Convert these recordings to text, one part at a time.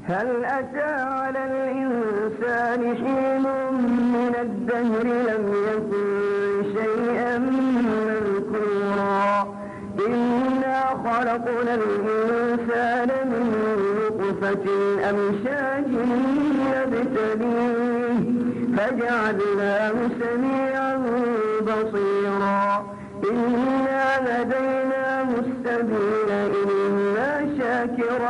هل أتى على الإنسان حين من الدهر لم يكن شيئا مذكورا إنا خلقنا الإنسان من نطفة أمشاج نبتليه فجعلناه سميعا بصيرا إنا هديناه السبيل إما شاكرا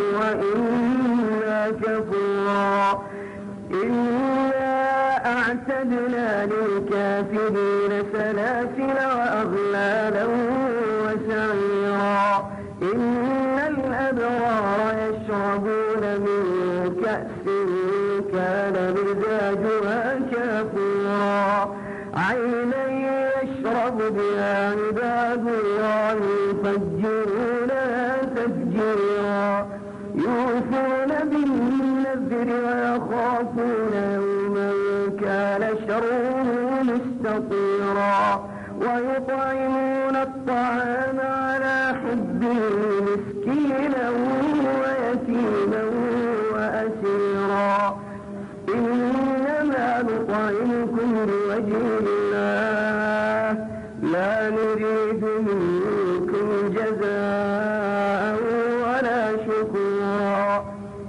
وإما كفورا إنا أعتدنا للكافرين سلاسل وأغلالا وسعيرا إن الأبرار يشربون من كأس كان مزاجها كافورا عينا يشرب بها عباد الله يفجرونها تفجيرا يوفون بالنذر ويخافون يوما كان شره مستطيرا ويطعمون الطعام على حبه مسكينا ويتيما وأسيرا إنما نطعمكم لوجه الله لا نريد منكم جزاء ولا شكورا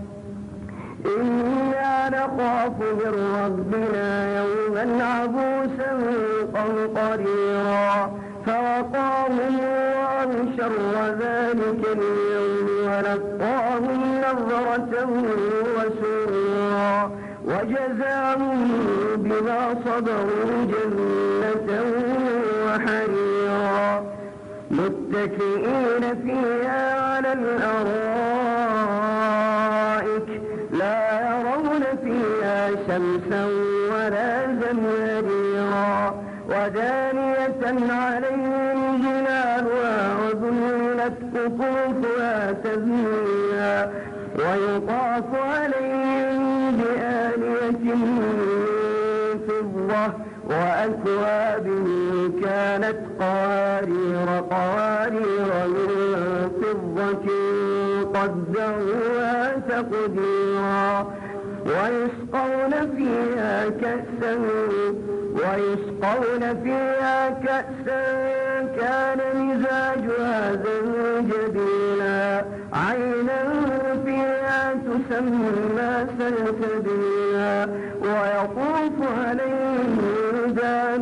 إنا نخاف من ربنا يوما عبوسا قمطريرا فوقاهم الله شر ذلك اليوم ولقاهم نظرة وسرورا وجزاهم بما صبروا جنة وحريرا متكئين فيها على الأرائك لا يرون فيها شمسا ولا زمهريرا ودانية عليهم ظلالها وذللت قطوفها تذليلا ويطاف عليهم بآنية من فضة وأكواب كانت قوارير من فضة قدروها تقديرا ويسقون فيها كأسا كان مزاجها زنجبيلا عينا فيها تسمى سلسبيلا ويطوف عليهم ولدان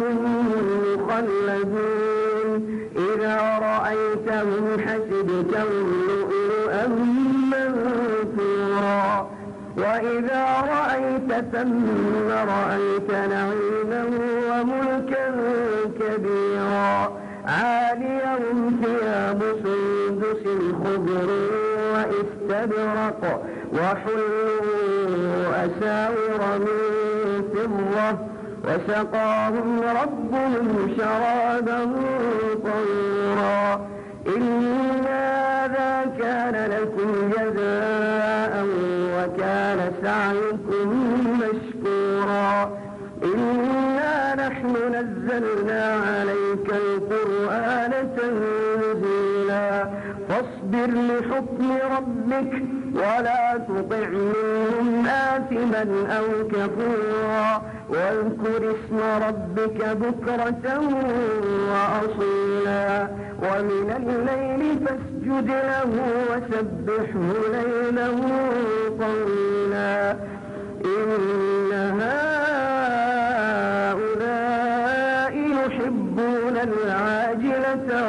مخلدون إذا رأيتهم حسبتهم لؤلؤا منثورا وإذا رأيت ثم رأيت نعيما وملكا كبيرا عاليهم ثياب سندس خضر واستبرق وحلوا أساور من فضة وسقاهم ربهم شرابا طهورا إن هذا كان لكم جزاء وكان سعيكم مشكورا إنا نحن نزلنا عليك القرآن تنزيلا فاصبر لحكم ربك ولا تطع منهم آثما أو كفورا واذكر اسم ربك بكرة وأصيلا ومن الليل فاسجد له وسبحه ليلا طويلا إن هؤلاء يحبون العاجلة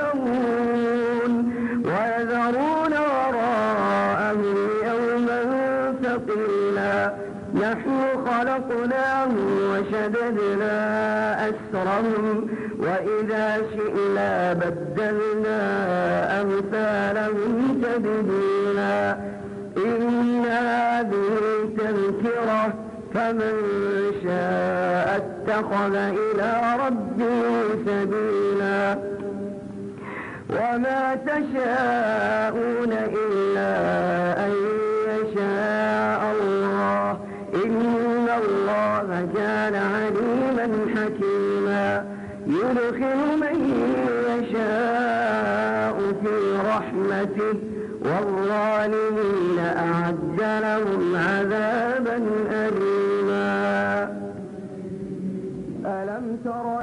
ويذرون وراءهم يوما ثقيلا نحن خلقناهم وشددنا أسرهم وإذا شئنا بدلنا أمثالهم تبديلا إن هذه تذكرة فمن شاء اتخذ إلى ربه سبيلا وما تشاءون إلا أن يشاء الله إن الله كان عليما حكيما يدخل من يشاء في رحمته والظالمين أعد لهم عذابا أليما. ألم تر